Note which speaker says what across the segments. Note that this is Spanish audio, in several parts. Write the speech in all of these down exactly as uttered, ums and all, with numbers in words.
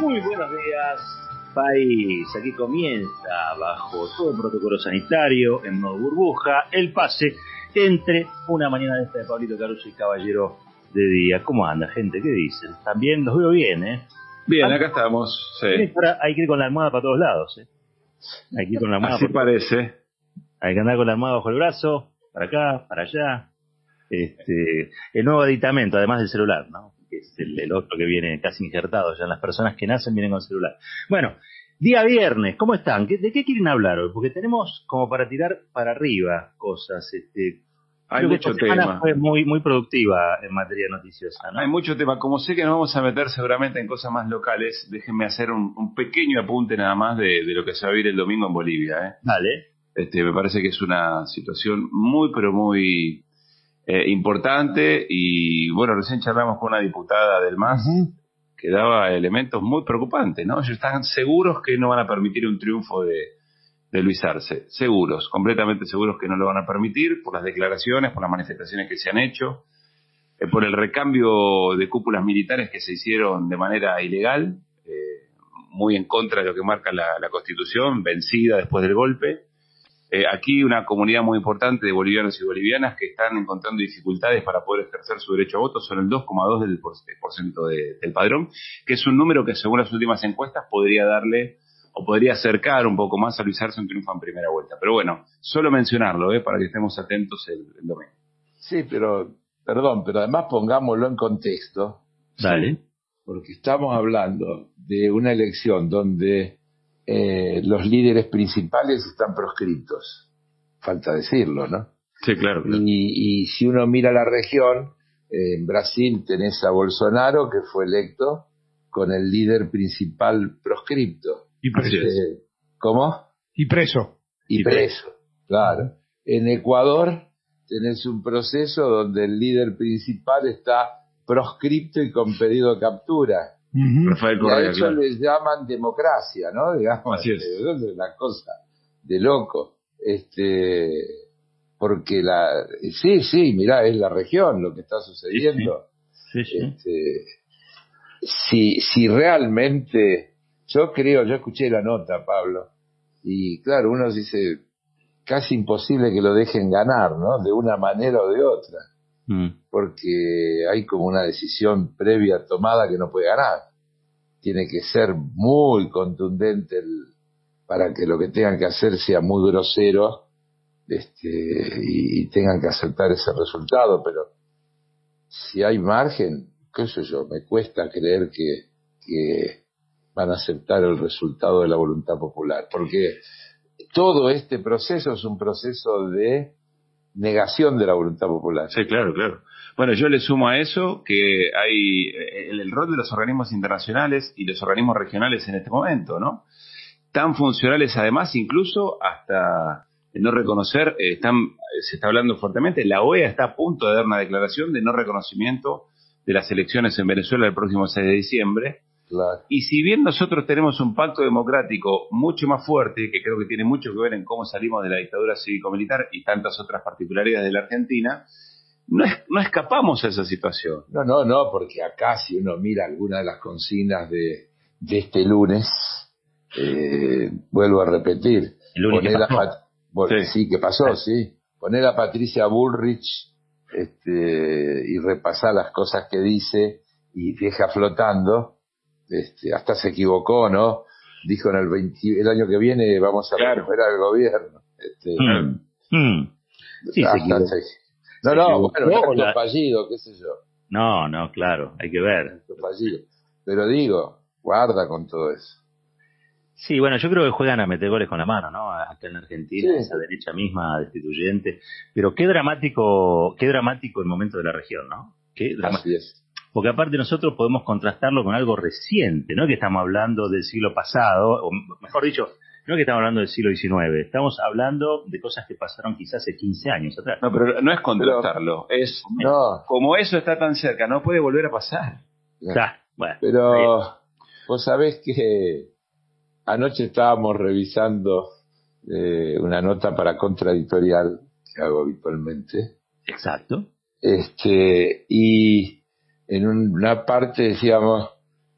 Speaker 1: Muy buenos días, país. Aquí comienza, bajo todo el protocolo sanitario, en modo burbuja, el pase entre una mañana de esta de Pablito Caruso y Caballero de Día. ¿Cómo anda, gente? ¿Qué dicen? También los veo bien, ¿eh?
Speaker 2: Bien, acá estamos. Sí.
Speaker 1: Hay que ir con la almohada para todos lados, ¿eh? Hay que ir con la almohada.
Speaker 2: Así parece.
Speaker 1: Hay que andar con la almohada bajo el brazo, para acá, para allá. Este, el nuevo aditamento, además del celular, ¿no? Que es el, el otro que viene casi injertado ya en las personas que nacen, vienen con celular. Bueno, día viernes, ¿cómo están? ¿Qué, ¿De qué quieren hablar hoy? Porque tenemos como para tirar para arriba cosas. Este,
Speaker 2: Hay mucho tema.
Speaker 1: Fue muy, muy productiva en materia noticiosa, ¿no?
Speaker 2: Hay mucho tema. Como sé que nos vamos a meter seguramente en cosas más locales, déjenme hacer un, un pequeño apunte nada más de, de lo que se va a vivir el domingo en Bolivia, ¿eh?
Speaker 1: Dale.
Speaker 2: Este, me parece que es una situación muy, pero muy eh, importante. Y bueno, recién charlamos con una diputada del M A S uh-huh. que daba elementos muy preocupantes, ¿no? Ellos están seguros que no van a permitir un triunfo de, de Luis Arce. Seguros, completamente seguros que no lo van a permitir por las declaraciones, por las manifestaciones que se han hecho, eh, por el recambio de cúpulas militares que se hicieron de manera ilegal, eh, muy en contra de lo que marca la, la Constitución, vencida después del golpe. Eh, aquí una comunidad muy importante de bolivianos y bolivianas que están encontrando dificultades para poder ejercer su derecho a voto, son el dos coma dos por ciento de, del padrón, que es un número que según las últimas encuestas podría darle o podría acercar un poco más a Luis Arce un triunfo en primera vuelta. Pero bueno, solo mencionarlo, ¿eh? Para que estemos atentos el, el domingo.
Speaker 3: Sí, pero, perdón, pero además pongámoslo en contexto.
Speaker 1: Dale.
Speaker 3: ¿Sí? Porque estamos hablando de una elección donde Eh, los líderes principales están proscriptos, falta decirlo, ¿no?
Speaker 2: Sí, claro, claro.
Speaker 3: Y, y si uno mira la región, eh, en Brasil tenés a Bolsonaro, que fue electo con el líder principal proscripto.
Speaker 4: Y preso.
Speaker 3: Eh, ¿Cómo?
Speaker 4: Y preso.
Speaker 3: Y preso, claro. En Ecuador tenés un proceso donde el líder principal está proscripto y con pedido de captura.
Speaker 2: Uh-huh. Rafael Correa,
Speaker 3: y a eso
Speaker 2: claro.
Speaker 3: les llaman democracia, ¿no? Digamos,
Speaker 2: así es.
Speaker 3: Es una cosa de loco. Este, porque la, sí, sí, mirá, es la región lo que está sucediendo.
Speaker 1: Sí, sí. Sí, sí.
Speaker 3: Este, si, si realmente, yo creo, yo escuché la nota, Pablo, y claro, uno dice, casi imposible que lo dejen ganar, ¿no? De una manera o de otra. Porque hay como una decisión previa tomada que no puede ganar. Tiene que ser muy contundente el, para que lo que tengan que hacer sea muy grosero, este, y, y tengan que aceptar ese resultado. Pero si hay margen, qué sé yo, me cuesta creer que, que van a aceptar el resultado de la voluntad popular, porque todo este proceso es un proceso de negación de la voluntad popular.
Speaker 2: Sí, claro, claro. Bueno, yo le sumo a eso que hay el, el rol de los organismos internacionales y los organismos regionales en este momento, ¿no? Tan funcionales además, incluso hasta no reconocer, eh, están, se está hablando fuertemente, la O E A está a punto de dar una declaración de no reconocimiento de las elecciones en Venezuela el próximo seis de diciembre.
Speaker 3: Claro.
Speaker 2: Y si bien nosotros tenemos un pacto democrático mucho más fuerte, que creo que tiene mucho que ver en cómo salimos de la dictadura cívico-militar y tantas otras particularidades de la Argentina, no, es, no escapamos a esa situación.
Speaker 3: No, no, no, porque acá si uno mira alguna de las consignas de, de este lunes, eh, vuelvo a repetir,
Speaker 1: el lunes
Speaker 3: poner
Speaker 1: que
Speaker 3: a
Speaker 1: pasó.
Speaker 3: Pat- sí. sí, que pasó, sí, poner a Patricia Bullrich este, y repasar las cosas que dice y deja flotando. Este, hasta se equivocó, ¿no? Dijo en el veinte, el año que viene vamos a
Speaker 2: claro.
Speaker 3: recuperar el gobierno. Este,
Speaker 1: mm. Mm. Sí, se equivocó.
Speaker 3: Se, no,
Speaker 1: se
Speaker 3: no,
Speaker 1: equivocó,
Speaker 3: bueno, un acto
Speaker 1: la...
Speaker 3: fallido, qué sé yo.
Speaker 1: No, no, claro, hay que ver.
Speaker 3: Un acto fallido. Pero digo, guarda con todo eso.
Speaker 1: Sí, bueno, yo creo que juegan a meter goles con la mano, ¿no? Acá en Argentina,
Speaker 3: sí.
Speaker 1: Esa derecha misma destituyente. Pero qué dramático, qué dramático el momento de la región, ¿no? Qué dramático.
Speaker 3: Así es.
Speaker 1: Porque aparte nosotros podemos contrastarlo con algo reciente, no es que estamos hablando del siglo pasado, o mejor dicho, no es que estamos hablando del siglo diecinueve, estamos hablando de cosas que pasaron quizás hace quince años atrás.
Speaker 2: No, pero no es contrastarlo, pero, es
Speaker 3: no.
Speaker 2: Como eso está tan cerca, no puede volver a pasar.
Speaker 1: Ya, bueno,
Speaker 3: pero ahí. Vos sabés que anoche estábamos revisando eh, una nota para Contraeditorial, que hago habitualmente.
Speaker 1: Exacto.
Speaker 3: Este, y en una parte decíamos,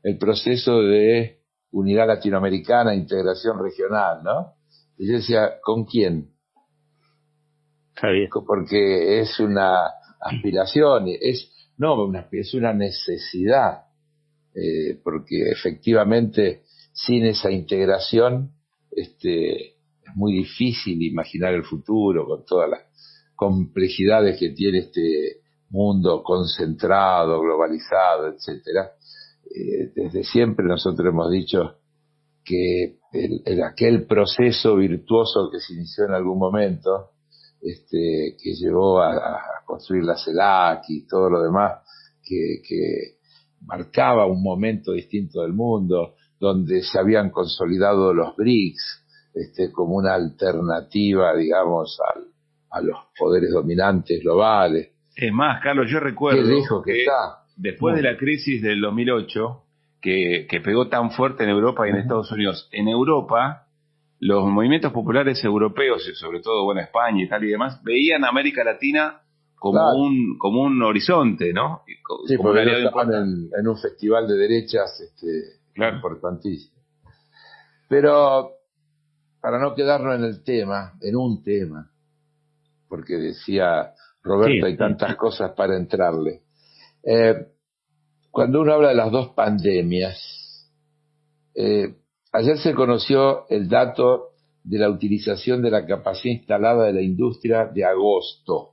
Speaker 3: el proceso de unidad latinoamericana, integración regional, ¿no? Y yo decía, ¿con quién?
Speaker 1: Está bien.
Speaker 3: Porque es una aspiración, es no, una, es una necesidad, eh, porque efectivamente sin esa integración este, es muy difícil imaginar el futuro con todas las complejidades que tiene este mundo concentrado, globalizado, etcétera. Eh, desde siempre nosotros hemos dicho que el, el, aquel proceso virtuoso que se inició en algún momento, este, que llevó a, a construir la CELAC y todo lo demás, que, que marcaba un momento distinto del mundo, donde se habían consolidado los B R I C S este, como una alternativa, digamos, al, a los poderes dominantes globales.
Speaker 2: Es más, Carlos, yo recuerdo
Speaker 3: Qué lejos que,
Speaker 2: que
Speaker 3: está.
Speaker 2: después de la crisis del dos mil ocho, que, que pegó tan fuerte en Europa y en uh-huh. Estados Unidos, en Europa, los movimientos populares europeos, y sobre todo, bueno, España, Italia y demás, veían a América Latina como claro. un como un horizonte, ¿no? Como,
Speaker 3: sí,
Speaker 2: como
Speaker 3: porque ellos estaban en, en un festival de derechas este,
Speaker 2: claro.
Speaker 3: importantísimo. Pero, para no quedarnos en el tema, en un tema, porque decía Roberto, sí, hay tantas sí. cosas para entrarle. Eh, cuando uno habla de las dos pandemias, eh, ayer se conoció el dato de la utilización de la capacidad instalada de la industria de agosto.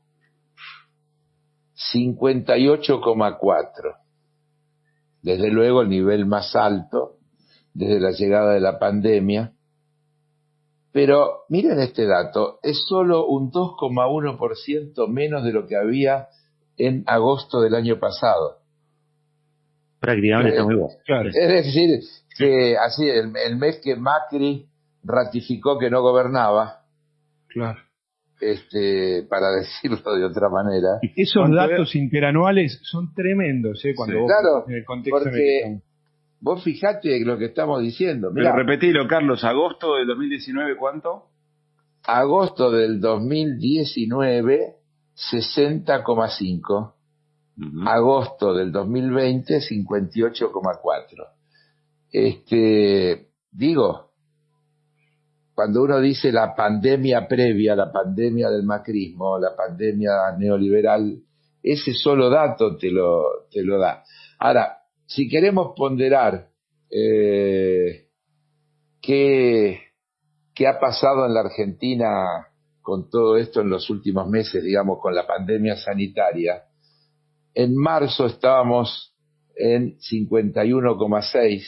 Speaker 3: cincuenta y ocho coma cuatro. Desde luego el nivel más alto desde la llegada de la pandemia. Pero miren este dato, es solo un dos coma uno por ciento menos de lo que había en agosto del año pasado.
Speaker 1: Prácticamente está muy bueno.
Speaker 3: Claro. Es decir, que así el, el mes que Macri ratificó que no gobernaba,
Speaker 4: claro,
Speaker 3: este, para decirlo de otra manera.
Speaker 4: Esos datos era? interanuales son tremendos, ¿eh? Cuando
Speaker 3: sí.
Speaker 4: vos
Speaker 3: claro,
Speaker 4: en el contexto
Speaker 3: porque
Speaker 4: en el que
Speaker 3: vos fijate lo que estamos diciendo.
Speaker 2: Mirá, pero repetilo, Carlos, agosto del dos mil diecinueve, ¿cuánto?
Speaker 3: Agosto del dos mil diecinueve, sesenta coma cinco. Uh-huh. Agosto del dos mil veinte, cincuenta y ocho coma cuatro. Este, digo, cuando uno dice la pandemia previa, la pandemia del macrismo, la pandemia neoliberal, ese solo dato te lo, te lo da. Ahora, si queremos ponderar eh, qué, qué ha pasado en la Argentina con todo esto en los últimos meses, digamos, con la pandemia sanitaria, en marzo estábamos en cincuenta y uno coma seis,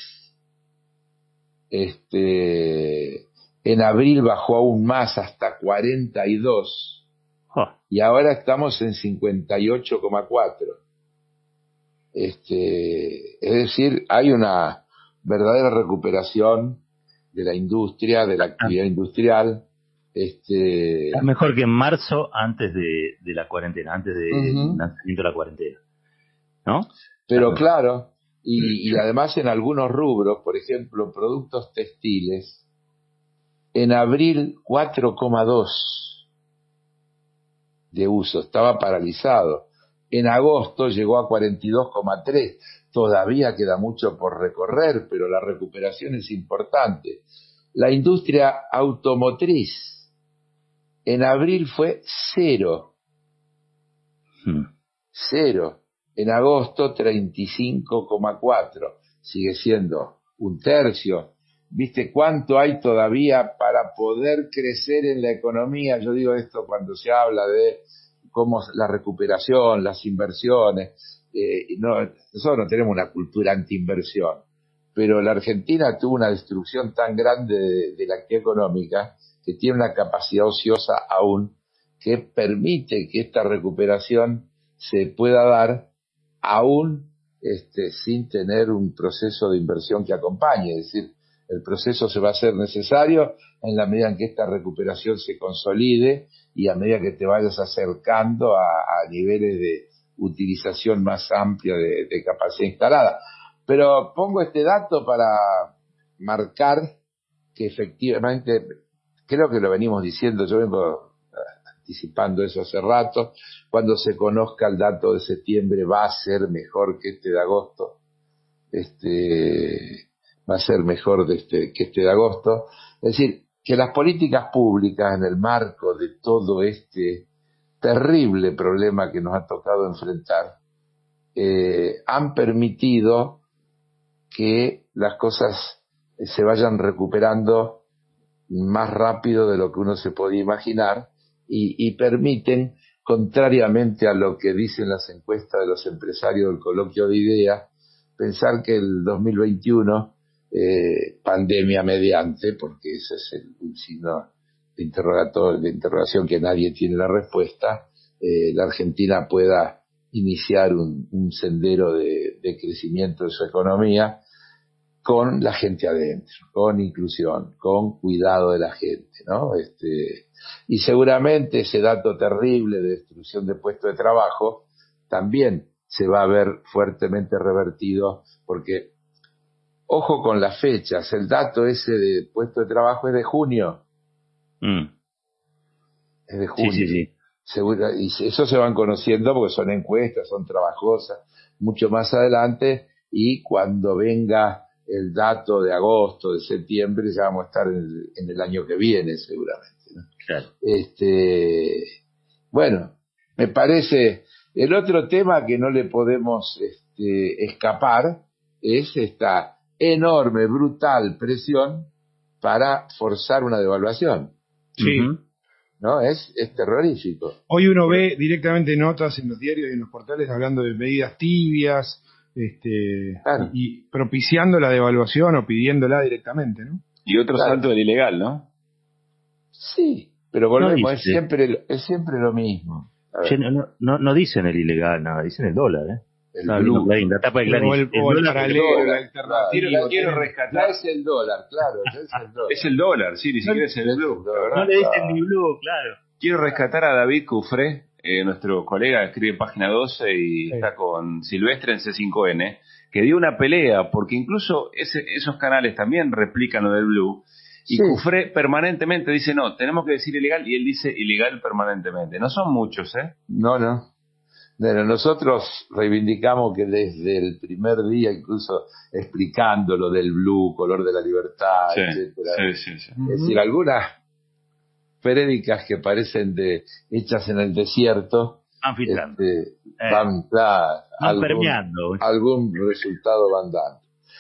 Speaker 3: este, en abril bajó aún más hasta cuarenta y dos, oh. y ahora estamos en cincuenta y ocho coma cuatro. Este, es decir, hay una verdadera recuperación de la industria, de la actividad ah. industrial. Este,
Speaker 1: es mejor que en marzo antes de, de la cuarentena, antes del uh-huh. lanzamiento de la cuarentena, ¿no?
Speaker 3: Pero claro, y, y además en algunos rubros, por ejemplo, productos textiles, en abril cuatro coma dos de uso, estaba paralizado. En agosto llegó a cuarenta y dos coma tres. Todavía queda mucho por recorrer, pero la recuperación es importante. La industria automotriz en abril fue cero. Hmm. Cero. En agosto treinta y cinco coma cuatro. Sigue siendo un tercio. ¿Viste cuánto hay todavía para poder crecer en la economía? Yo digo esto cuando se habla de cómo la recuperación, las inversiones. Eh, no, nosotros no tenemos una cultura anti-inversión, pero la Argentina tuvo una destrucción tan grande de, de la actividad económica que tiene una capacidad ociosa aún que permite que esta recuperación se pueda dar aún este, sin tener un proceso de inversión que acompañe. Es decir, el proceso se va a hacer necesario en la medida en que esta recuperación se consolide y a medida que te vayas acercando a, a niveles de utilización más amplia de, de capacidad instalada. Pero pongo este dato para marcar que efectivamente, creo que lo venimos diciendo, yo vengo anticipando eso hace rato, cuando se conozca el dato de septiembre va a ser mejor que este de agosto. este, va a ser mejor de este, que este de agosto. Es decir, que las políticas públicas en el marco de todo este terrible problema que nos ha tocado enfrentar, eh, han permitido que las cosas se vayan recuperando más rápido de lo que uno se podía imaginar y, y permiten, contrariamente a lo que dicen las encuestas de los empresarios del coloquio de ideas, pensar que el dos mil veintiuno, eh, pandemia mediante, porque ese es el, un signo de, interrogatorio, de interrogación que nadie tiene la respuesta, eh, la Argentina pueda iniciar un, un sendero de, de crecimiento de su economía con la gente adentro, con inclusión, con cuidado de la gente, ¿no? Este, y seguramente ese dato terrible de destrucción de puestos de trabajo también se va a ver fuertemente revertido, porque, ojo con las fechas, el dato ese de puestos de trabajo es de junio.
Speaker 1: Mm.
Speaker 3: Es de junio.
Speaker 1: Sí, sí, sí.
Speaker 3: Seguro, y eso se van conociendo porque son encuestas, son trabajosas, mucho más adelante, y cuando venga el dato de agosto, de septiembre, ya vamos a estar en el, en el año que viene seguramente, ¿no?
Speaker 1: Claro.
Speaker 3: Este, bueno, me parece, el otro tema que no le podemos este, escapar es esta enorme, brutal presión para forzar una devaluación.
Speaker 4: Sí.
Speaker 1: Uh-huh.
Speaker 3: ¿No? Es, es terrorífico.
Speaker 4: Hoy uno ve directamente notas en los diarios y en los portales hablando de medidas tibias, este,
Speaker 3: Claro.
Speaker 4: y, y propiciando la devaluación o pidiéndola directamente, ¿no?
Speaker 2: Y otro
Speaker 3: Claro.
Speaker 2: salto del ilegal, ¿no?
Speaker 3: Sí, pero volvemos,
Speaker 1: No
Speaker 3: es
Speaker 1: dice.
Speaker 3: siempre es siempre lo mismo. A ver,
Speaker 1: Che, no, no, no dicen el ilegal, nada, dicen el dólar, ¿eh?
Speaker 3: el
Speaker 1: Estaba viendo
Speaker 3: blue.
Speaker 1: Clarín, la tapa de Clarín.
Speaker 4: O el, o el
Speaker 1: dólar-
Speaker 4: paralelo,
Speaker 3: dólar,
Speaker 4: la alternativa.
Speaker 2: Quiero, quiero
Speaker 3: Ya
Speaker 2: rescatar.
Speaker 3: es el dólar, claro, ya es el dólar.
Speaker 2: Es el dólar, sí, ni siquiera es el
Speaker 3: Es
Speaker 2: blue.
Speaker 3: dólar,
Speaker 1: No le dicen
Speaker 3: claro.
Speaker 1: ni blue, claro.
Speaker 2: Quiero rescatar a David Cufré, eh, nuestro colega, escribe en Página doce y
Speaker 4: Sí.
Speaker 2: está con Silvestre en C cinco N, que dio una pelea, porque incluso ese, esos canales también replican lo del blue, y
Speaker 3: Sí.
Speaker 2: Cufré permanentemente dice, no, tenemos que decir ilegal, y él dice ilegal permanentemente. No son muchos, ¿eh?
Speaker 3: No, no. Bueno, nosotros reivindicamos que desde el primer día, incluso explicando lo del blue, color de la libertad,
Speaker 2: Sí,
Speaker 3: etcétera.
Speaker 2: sí, sí, sí.
Speaker 3: Es decir, algunas prédicas que parecen de hechas en el desierto,
Speaker 1: Van filtrando.
Speaker 3: este,
Speaker 1: Eh,
Speaker 3: van, claro,
Speaker 1: van
Speaker 3: algún,
Speaker 1: permeando.
Speaker 3: algún resultado van dando.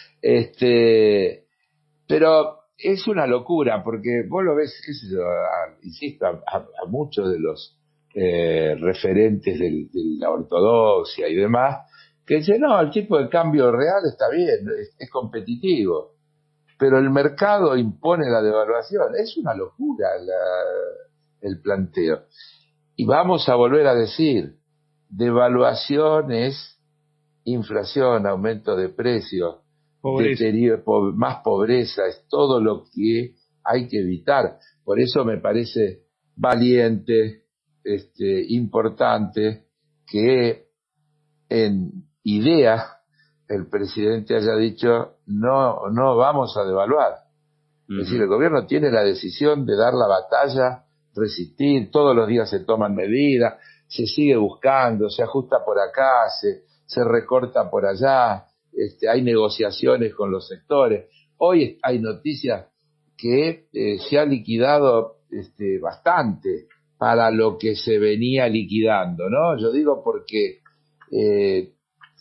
Speaker 3: Este, pero es una locura, porque vos lo ves, qué sé yo, a- insisto, a, a- a muchos de los eh, referentes del- de la ortodoxia y demás, que dicen, no, el tipo de cambio real está bien, es, es competitivo, pero el mercado impone la devaluación. Es una locura la- el planteo. Y vamos a volver a decir, devaluación es inflación, aumento de precios,
Speaker 4: Pobreza.
Speaker 3: deterioro, po- más pobreza, es todo lo que hay que evitar. Por eso me parece valiente, este, importante que en idea el presidente haya dicho no, no vamos a devaluar.
Speaker 1: Ujú.
Speaker 3: Es decir, el gobierno tiene la decisión de dar la batalla, resistir, todos los días se toman medidas, se sigue buscando, se ajusta por acá, se, se recorta por allá, este, hay negociaciones con los sectores. Hoy hay noticias que eh, se ha liquidado este, bastante para lo que se venía liquidando, ¿no? Yo digo porque eh,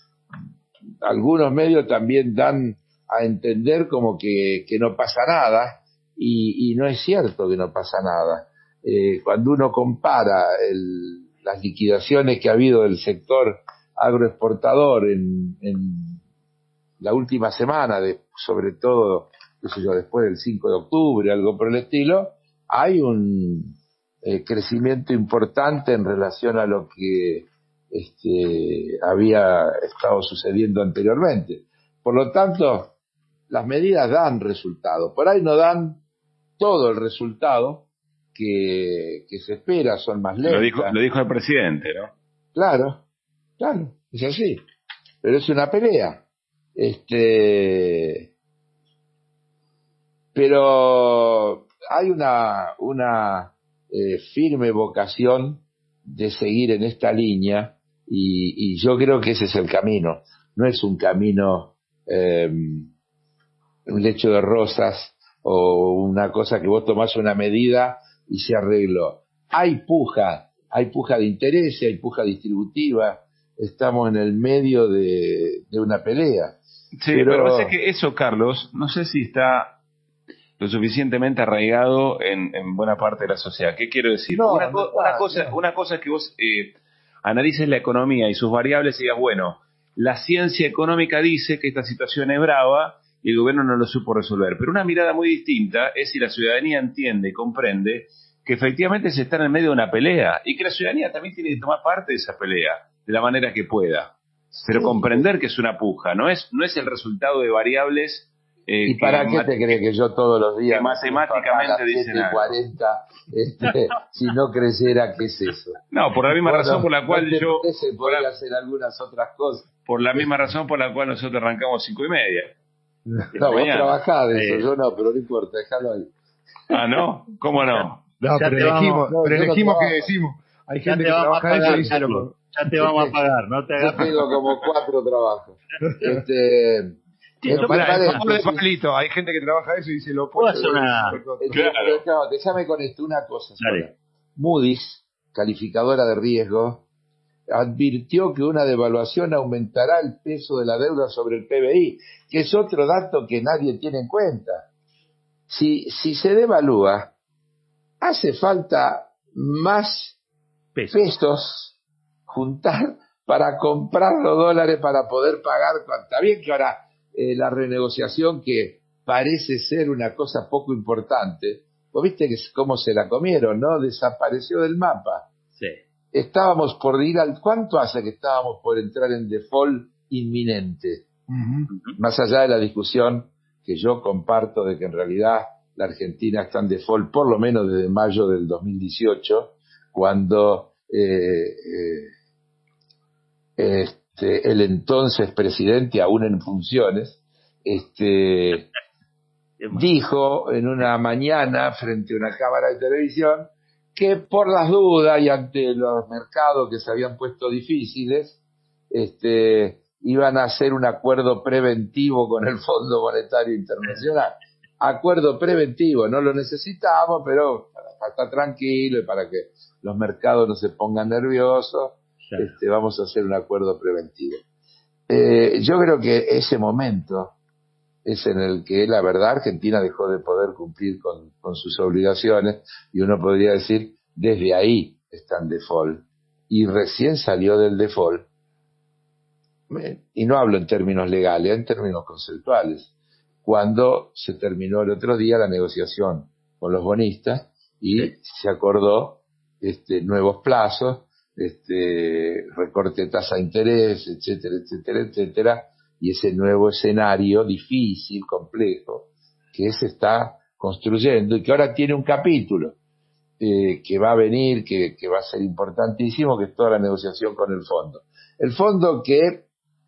Speaker 3: algunos medios también dan a entender como que, que no pasa nada, y, y no es cierto que no pasa nada. Eh, cuando uno compara el, las liquidaciones que ha habido del sector agroexportador en, en la última semana, de, sobre todo, qué sé yo, después del cinco de octubre, algo por el estilo, hay un eh, crecimiento importante en relación a lo que este, había estado sucediendo anteriormente. Por lo tanto, las medidas dan resultado. Por ahí no dan todo el resultado que, que se espera, son más lentas.
Speaker 2: Lo dijo, lo dijo el presidente, ¿no?
Speaker 3: Claro, claro, es así. Pero es una pelea. Este, pero hay una, una eh, firme vocación de seguir en esta línea, y, y yo creo que ese es el camino. No es un camino eh, un lecho de rosas o una cosa que vos tomás una medida y se arregló. Hay puja, hay puja de intereses, hay puja distributiva, estamos en el medio de, de una pelea.
Speaker 2: Sí, pero, pero pasa que eso, Carlos, no sé si está lo suficientemente arraigado en, en buena parte de la sociedad. ¿Qué quiero decir?
Speaker 3: No,
Speaker 2: una,
Speaker 3: no,
Speaker 2: una,
Speaker 3: no,
Speaker 2: cosa,
Speaker 3: no.
Speaker 2: una cosa es que vos eh, analices la economía y sus variables y digas, bueno, la ciencia económica dice que esta situación es brava y el gobierno no lo supo resolver. Pero una mirada muy distinta es si la ciudadanía entiende y comprende que efectivamente se está en el medio de una pelea y que la ciudadanía también tiene que tomar parte de esa pelea de la manera que pueda. Pero sí, comprender que es una puja, no es, no es el resultado de variables. Eh,
Speaker 3: ¿Y para qué te crees que yo todos los días
Speaker 2: que matemáticamente dicen algo?
Speaker 3: cuarenta, este, si no creciera, ¿qué es eso?
Speaker 2: No, por la misma
Speaker 3: bueno,
Speaker 2: razón por la cual
Speaker 3: no te
Speaker 2: yo...
Speaker 3: parece, podría hacer algunas otras cosas.
Speaker 2: Por la misma razón por la cual nosotros arrancamos cinco y media.
Speaker 3: No, vos trabajás de eso, eh. yo no, pero no importa, déjalo ahí.
Speaker 2: Ah, ¿no? ¿Cómo no?
Speaker 4: No, pero elegimos, no, pero elegimos no que decimos. Hay gente que trabaja eso y dice lo...
Speaker 1: Ya te vamos a pagar, no te hagas.
Speaker 3: Yo tengo como cuatro trabajos. Este...
Speaker 4: Pero para, el favor de Pablito, hay gente que trabaja eso y dice lo
Speaker 1: puedo hacer una.
Speaker 3: Claro. Claro, déjame con esto una cosa. Sola. Moody's, calificadora de riesgo, advirtió que una devaluación aumentará el peso de la deuda sobre el P B I, que es otro dato que nadie tiene en cuenta. Si, si se devalúa, hace falta más pesos, pesos juntar para comprar los dólares para poder pagar. Está bien que ahora Eh, la renegociación, que parece ser una cosa poco importante, vos viste que cómo se la comieron, ¿no? Desapareció del mapa.
Speaker 1: Sí.
Speaker 3: Estábamos por ir al... ¿Cuánto hace que estábamos por entrar en default inminente? Uh-huh. Más allá de la discusión que yo comparto de que en realidad la Argentina está en default por lo menos desde mayo del dos mil dieciocho, cuando eh, eh, eh, Este, el entonces presidente, aún en funciones, este, dijo en una mañana frente a una cámara de televisión que por las dudas y ante los mercados que se habían puesto difíciles, este, iban a hacer un acuerdo preventivo con el Fondo Monetario Internacional. Acuerdo preventivo, no lo necesitamos, pero para, para estar tranquilo y para que los mercados no se pongan nerviosos, Este, vamos a hacer un acuerdo preventivo. Eh, yo creo que ese momento es en el que la verdad Argentina dejó de poder cumplir con, con sus obligaciones y uno podría decir desde ahí está en default y recién salió del default, y no hablo en términos legales, en términos conceptuales, cuando se terminó el otro día la negociación con los bonistas y sí. se acordó este, nuevos plazos, este recorte de tasa de interés, etcétera, etcétera, etcétera, y ese nuevo escenario difícil, complejo, que se está construyendo y que ahora tiene un capítulo eh, que va a venir, que, que va a ser importantísimo, que es toda la negociación con el fondo. El fondo que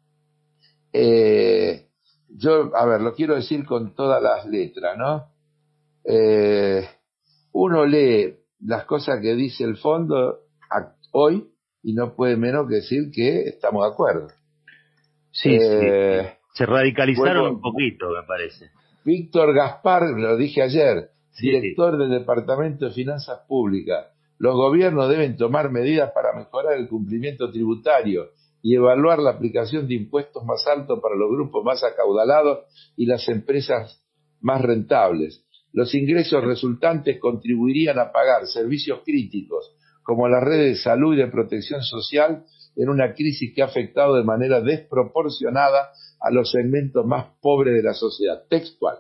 Speaker 3: eh, yo, a ver, lo quiero decir con todas las letras, ¿no? Eh, uno lee las cosas que dice el fondo hoy y no puede menos que decir que estamos de acuerdo.
Speaker 1: Sí, eh, sí. Se radicalizaron bueno, un poquito, me parece.
Speaker 3: Víctor Gaspar, lo dije ayer, sí, director sí. del Departamento de Finanzas Públicas. Los gobiernos deben tomar medidas para mejorar el cumplimiento tributario y evaluar la aplicación de impuestos más altos para los grupos más acaudalados y las empresas más rentables. Los ingresos resultantes contribuirían a pagar servicios críticos como las redes de salud y de protección social en una crisis que ha afectado de manera desproporcionada a los segmentos más pobres de la sociedad. Textual.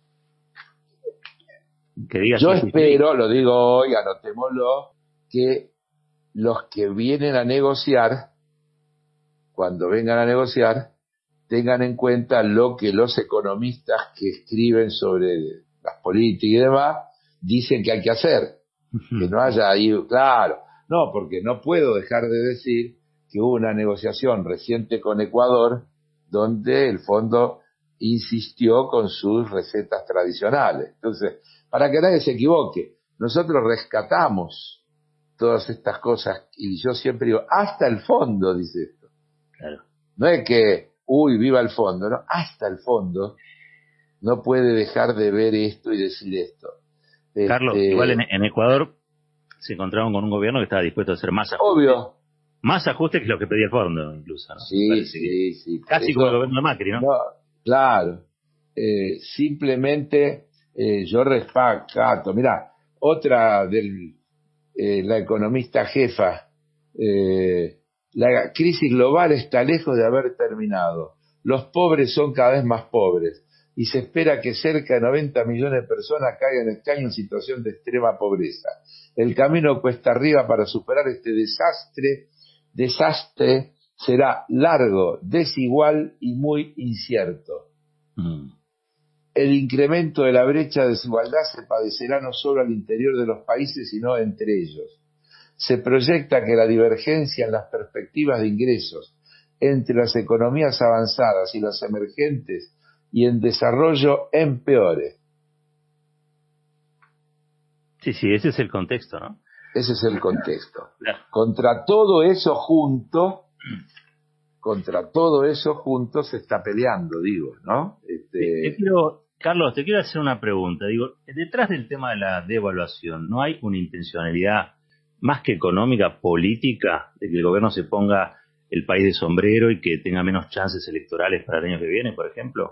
Speaker 1: Que diga
Speaker 3: Yo espero, lo digo hoy, anotémoslo, que los que vienen a negociar, cuando vengan a negociar, tengan en cuenta lo que los economistas que escriben sobre las políticas y demás dicen que hay que hacer. Que no haya ahí, claro, no, porque no puedo dejar de decir que hubo una negociación reciente con Ecuador donde el fondo insistió con sus recetas tradicionales. Entonces, para que nadie se equivoque, nosotros rescatamos todas estas cosas y yo siempre digo, hasta el fondo dice esto.
Speaker 1: Claro.
Speaker 3: No es que uy, viva el fondo, ¿no? Hasta el fondo no puede dejar de ver esto y decir esto.
Speaker 1: Carlos,
Speaker 3: Este,
Speaker 1: igual en, en Ecuador se encontraron con un gobierno que estaba dispuesto a hacer más ajustes.
Speaker 3: Obvio.
Speaker 1: Más ajustes que lo que pedía el fondo, incluso, ¿no?
Speaker 3: Sí, sí, sí.
Speaker 1: Casi
Speaker 3: Eso,
Speaker 1: como el gobierno de Macri, ¿no?
Speaker 3: no claro. Eh, simplemente eh, yo respeto. Mirá, otra del eh, la economista jefa, eh, la crisis global está lejos de haber terminado. Los pobres son cada vez más pobres y se espera que cerca de noventa millones de personas caigan este año en situación de extrema pobreza. El camino cuesta arriba para superar este desastre, desastre será largo, desigual y muy incierto.
Speaker 1: Mm.
Speaker 3: El incremento de la brecha de desigualdad se padecerá no solo al interior de los países, sino entre ellos. Se proyecta que la divergencia en las perspectivas de ingresos entre las economías avanzadas y las emergentes y en desarrollo empeore.
Speaker 1: Sí, sí, ese es el contexto, ¿no?
Speaker 3: Ese es el contexto.
Speaker 1: Claro.
Speaker 3: Contra todo eso junto, contra todo eso junto se está peleando, digo, ¿no? Este...
Speaker 1: Te, te quiero, Carlos, te quiero hacer una pregunta. Digo, detrás del tema de la devaluación, ¿no hay una intencionalidad más que económica, política, de que el gobierno se ponga el país de sombrero y que tenga menos chances electorales para el año que viene, por ejemplo?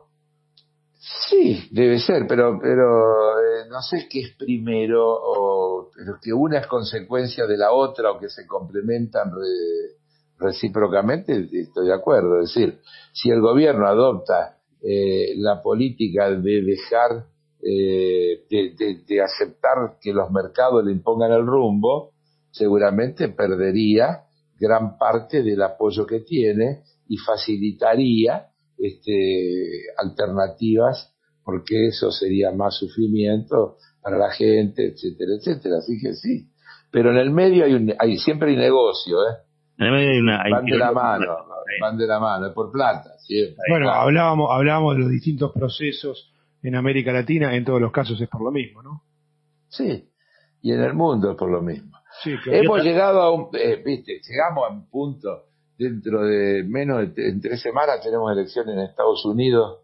Speaker 3: Sí, debe ser, pero pero eh, no sé qué es primero, o pero que una es consecuencia de la otra o que se complementan re, recíprocamente, estoy de acuerdo. Es decir, si el gobierno adopta eh, la política de dejar, eh, de, de, de aceptar que los mercados le impongan el rumbo, seguramente perdería gran parte del apoyo que tiene y facilitaría este, alternativas, porque eso sería más sufrimiento para la gente, etcétera, etcétera. Así que sí, pero en el medio hay, un, hay siempre hay negocio, ¿eh?
Speaker 1: En el medio hay una, hay
Speaker 3: van de la mano,
Speaker 1: plata.
Speaker 3: van de la mano, es por plata, siempre.
Speaker 4: Bueno,
Speaker 3: Claro.
Speaker 4: hablábamos, hablábamos de los distintos procesos en América Latina, en todos los casos es por lo mismo, ¿no?
Speaker 3: Sí, y en el mundo es por lo mismo.
Speaker 4: Sí, claro.
Speaker 3: Hemos llegado a un, eh, viste, llegamos a un punto, dentro de menos de en tres semanas tenemos elecciones en Estados Unidos,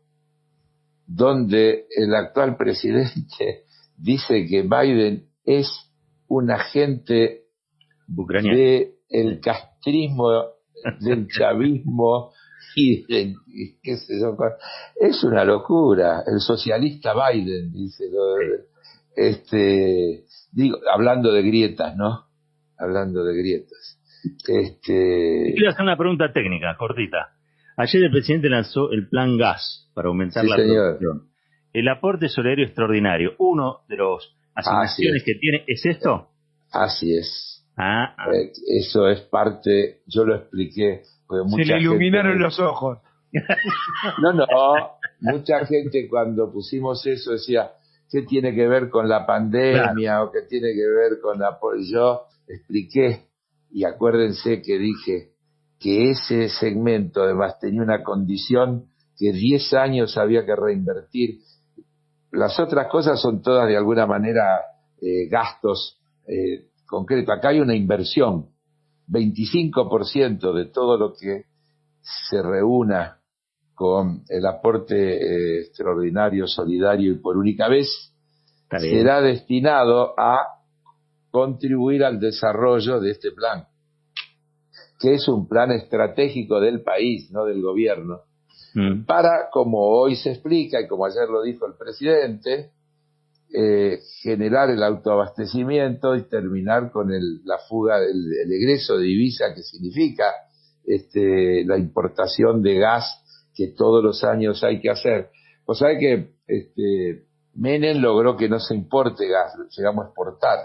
Speaker 3: donde el actual presidente dice que Biden es un agente
Speaker 1: Ucraniano.
Speaker 3: de el castrismo, del chavismo y de, y qué sé yo, es una locura. El socialista Biden dice lo de, este digo, hablando de grietas, ¿no? Hablando de grietas. Este
Speaker 1: Te quiero hacer una pregunta técnica, cortita. Ayer el presidente lanzó el plan gas para aumentar
Speaker 3: sí,
Speaker 1: la
Speaker 3: señor.
Speaker 1: producción. El aporte solidario extraordinario, uno de los asignaciones
Speaker 3: es.
Speaker 1: que tiene, ¿es esto?
Speaker 3: Así es.
Speaker 1: Ah, ah.
Speaker 3: Eh, eso es parte, yo lo expliqué. Porque mucha
Speaker 4: Se le iluminaron
Speaker 3: gente,
Speaker 4: los ojos.
Speaker 3: No, no, mucha gente cuando pusimos eso decía, ¿qué tiene que ver con la pandemia? Claro. O qué tiene que ver con la... Y yo expliqué, y acuérdense que dije que ese segmento además tenía una condición que diez años había que reinvertir. Las otras cosas son todas de alguna manera eh, gastos eh, concretos. Acá hay una inversión. veinticinco por ciento de todo lo que se reúna con el aporte eh, extraordinario, solidario y por única vez, será destinado a contribuir al desarrollo de este plan, que es un plan estratégico del país, no del gobierno, mm. para, como hoy se explica y como ayer lo dijo el presidente, eh, generar el autoabastecimiento y terminar con el, la fuga, el, el egreso de divisa que significa este, la importación de gas que todos los años hay que hacer. Pues sabe que este, Menem logró que no se importe gas, llegamos a exportar.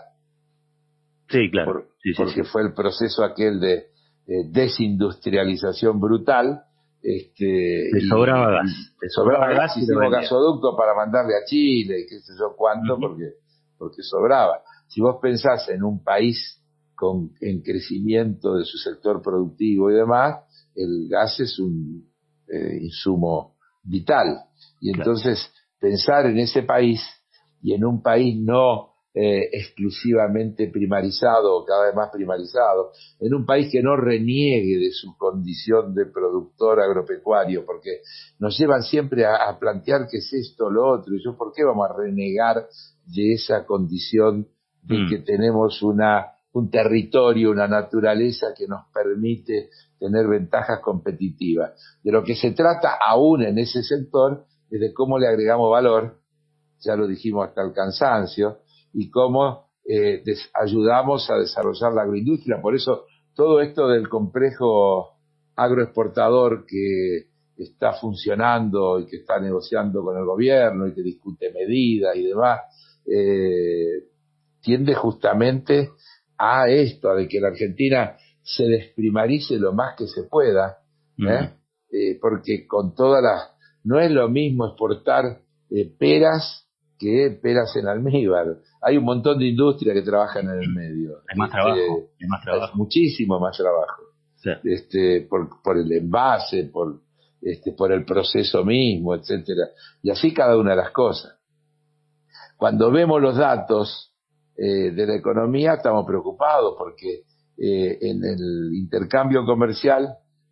Speaker 1: Sí, claro.
Speaker 3: Por,
Speaker 1: sí, sí,
Speaker 3: porque
Speaker 1: sí.
Speaker 3: fue el proceso aquel de eh, desindustrialización brutal. Este,
Speaker 1: te sobraba
Speaker 3: y,
Speaker 1: gas.
Speaker 3: Y
Speaker 1: te sobraba, sobraba gas
Speaker 3: y hicimos gasoducto para mandarle a Chile y qué sé yo cuánto, uh-huh. porque, porque sobraba. Si vos pensás en un país con, en crecimiento de su sector productivo y demás, el gas es un eh, insumo vital. Y entonces claro. pensar en ese país y en un país no eh, exclusivamente primarizado o cada vez más primarizado, en un país que no reniegue de su condición de productor agropecuario, porque nos llevan siempre a, a plantear qué es esto o lo otro, y yo, ¿por qué vamos a renegar de esa condición de mm. que tenemos una un territorio, una naturaleza que nos permite tener ventajas competitivas? De lo que se trata aún en ese sector es de cómo le agregamos valor, ya lo dijimos hasta el cansancio, y cómo eh, des- ayudamos a desarrollar la agroindustria. Por eso todo esto del complejo agroexportador que está funcionando y que está negociando con el gobierno y que discute medidas y demás, eh, tiende justamente a esto, a de que la Argentina se desprimarice lo más que se pueda, ¿eh? Mm. Eh, porque con todas las... no es lo mismo exportar eh, peras que peras en almíbar. Hay un montón de industria que trabajan en el medio.
Speaker 1: Hay más
Speaker 3: este,
Speaker 1: trabajo, hay más trabajo.
Speaker 3: Hay muchísimo más trabajo. Sí. Este, por, por el envase, por, este, por el proceso mismo, etcétera. Y así cada una de las cosas. Cuando vemos los datos eh, de la economía estamos preocupados porque eh, en el intercambio comercial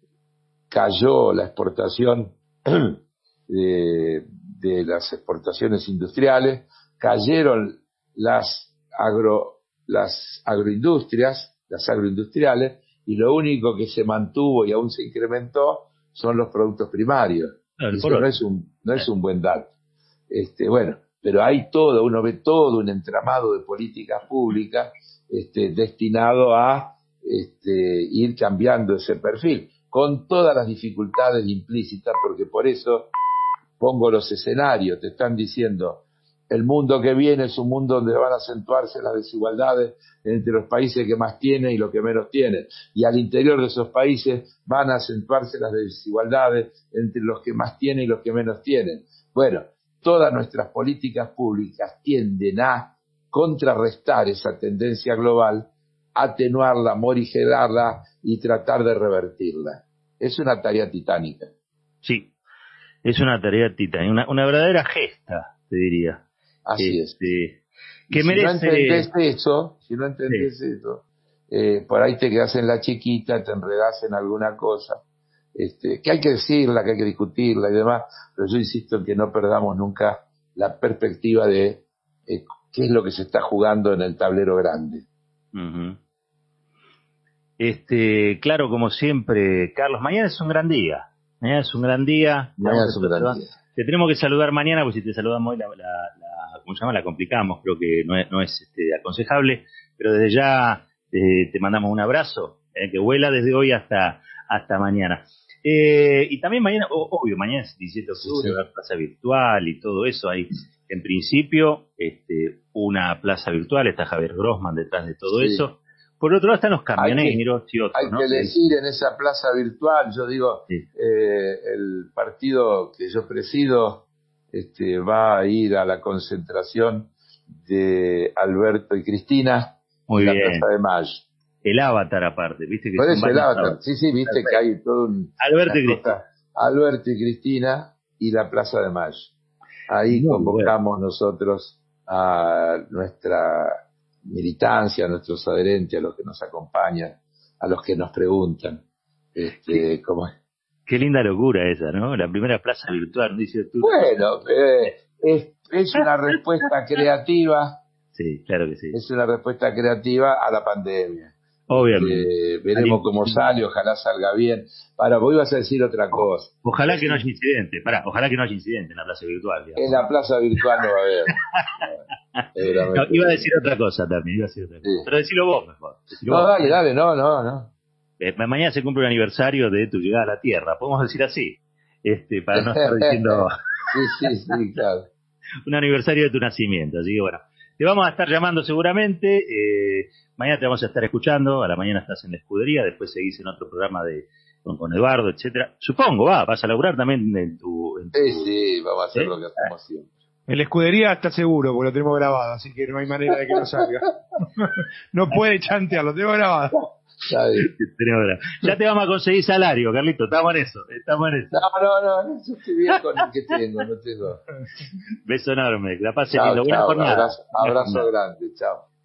Speaker 3: cayó la exportación de, de las exportaciones industriales, cayeron las agro las agroindustrias, las agroindustriales, y lo único que se mantuvo y aún se incrementó son los productos primarios. Y eso no es un no es un buen dato. Este, bueno, pero hay todo, uno ve todo un entramado de políticas públicas este, destinado a este, ir cambiando ese perfil, con todas las dificultades implícitas, porque por eso pongo los escenarios. Te están diciendo, el mundo que viene es un mundo donde van a acentuarse las desigualdades entre los países que más tienen y los que menos tienen, y al interior de esos países van a acentuarse las desigualdades entre los que más tienen y los que menos tienen. Bueno, todas nuestras políticas públicas tienden a contrarrestar esa tendencia global, atenuarla, morigerarla y tratar de revertirla. Es una tarea titánica.
Speaker 1: Sí, es una tarea titánica, una, una verdadera gesta, te diría.
Speaker 3: Así
Speaker 1: este,
Speaker 3: es.
Speaker 1: Que
Speaker 3: si
Speaker 1: merece...
Speaker 3: no entendés eso, si no entendés sí. eso, eh, por ahí te quedás en la chiquita, te enredás en alguna cosa, este, que hay que decirla, que hay que discutirla y demás, pero yo insisto en que no perdamos nunca la perspectiva de eh, qué es lo que se está jugando en el tablero grande.
Speaker 1: Uh-huh. Este, claro, como siempre, Carlos, mañana es un gran día. Mañana es un gran día.
Speaker 3: Mañana es un gran
Speaker 1: saludar.
Speaker 3: día.
Speaker 1: Te tenemos que saludar mañana, porque si te saludamos hoy, la, la, la, ¿cómo se llama? La complicamos. Creo que no es, no es este, aconsejable. Pero desde ya eh, te mandamos un abrazo, eh, que vuela desde hoy hasta, hasta mañana. Eh, y también mañana, oh, obvio, mañana es diecisiete de octubre, sí, sí. La plaza virtual y todo eso. Hay, en principio, este, una plaza virtual. Está Javier Grossman detrás de todo sí. eso. Por otro lado están los camioneros y otros,
Speaker 3: hay
Speaker 1: ¿no?
Speaker 3: que elegir en esa plaza virtual. Yo digo, sí. eh, el partido que yo presido este, va a ir a la concentración de Alberto y Cristina
Speaker 1: Muy
Speaker 3: en
Speaker 1: bien.
Speaker 3: la Plaza de Mayo.
Speaker 1: El avatar aparte, viste que
Speaker 3: Por eso el avatar,
Speaker 1: avatar.
Speaker 3: sí, sí, viste Perfecto. Que hay todo un...
Speaker 1: Alberto y Cristina.
Speaker 3: Alberto y Cristina y la Plaza de Mayo. Ahí Muy convocamos bueno. nosotros a nuestra... militancia, a nuestros adherentes, a los que nos acompañan, a los que nos preguntan. Este,
Speaker 1: sí.
Speaker 3: ¿cómo es?
Speaker 1: Qué linda locura esa, ¿no? La primera plaza virtual, dice tú.
Speaker 3: Bueno, eh, es, es una respuesta creativa.
Speaker 1: Sí, claro que sí.
Speaker 3: Es una respuesta creativa a la pandemia.
Speaker 1: Obviamente.
Speaker 3: Eh, veremos cómo sale, ojalá salga bien. Para, vos ibas a decir otra cosa.
Speaker 1: Ojalá que no haya incidente. Pará, ojalá que no haya incidente en la plaza virtual. Digamos.
Speaker 3: En la plaza virtual no va a haber.
Speaker 1: No, iba a decir otra cosa también, iba a decir otra cosa. Sí. Pero decilo vos mejor. Decilo
Speaker 3: no,
Speaker 1: vos.
Speaker 3: dale, dale, no, no, no.
Speaker 1: Eh, mañana se cumple un aniversario de tu llegada a la Tierra, podemos decir así, este, para no estar diciendo...
Speaker 3: sí, sí, sí, claro.
Speaker 1: Un aniversario de tu nacimiento, así que bueno, te vamos a estar llamando seguramente, eh, mañana te vamos a estar escuchando, a la mañana estás en la escudería, después seguís en otro programa de con, con Eduardo, etcétera. Supongo, va, vas a laburar también en tu... En tu
Speaker 3: sí, sí, vamos a hacer
Speaker 1: ¿eh?
Speaker 3: Lo que hacemos siempre.
Speaker 4: En la escudería está seguro, porque lo tenemos grabado, así que no hay manera de que no salga. No puede chantearlo, lo tengo grabado.
Speaker 3: Está bien.
Speaker 1: Ya te vamos a conseguir salario, Carlito, estamos en eso, estamos en eso.
Speaker 3: No, no, no, yo estoy bien con el que tengo, no tengo.
Speaker 1: Beso enorme, que la pase
Speaker 3: Chao,
Speaker 1: lindo, buena
Speaker 3: chao,
Speaker 1: jornada.
Speaker 3: abrazo,
Speaker 1: Buena
Speaker 3: abrazo
Speaker 1: jornada.
Speaker 3: grande, chao.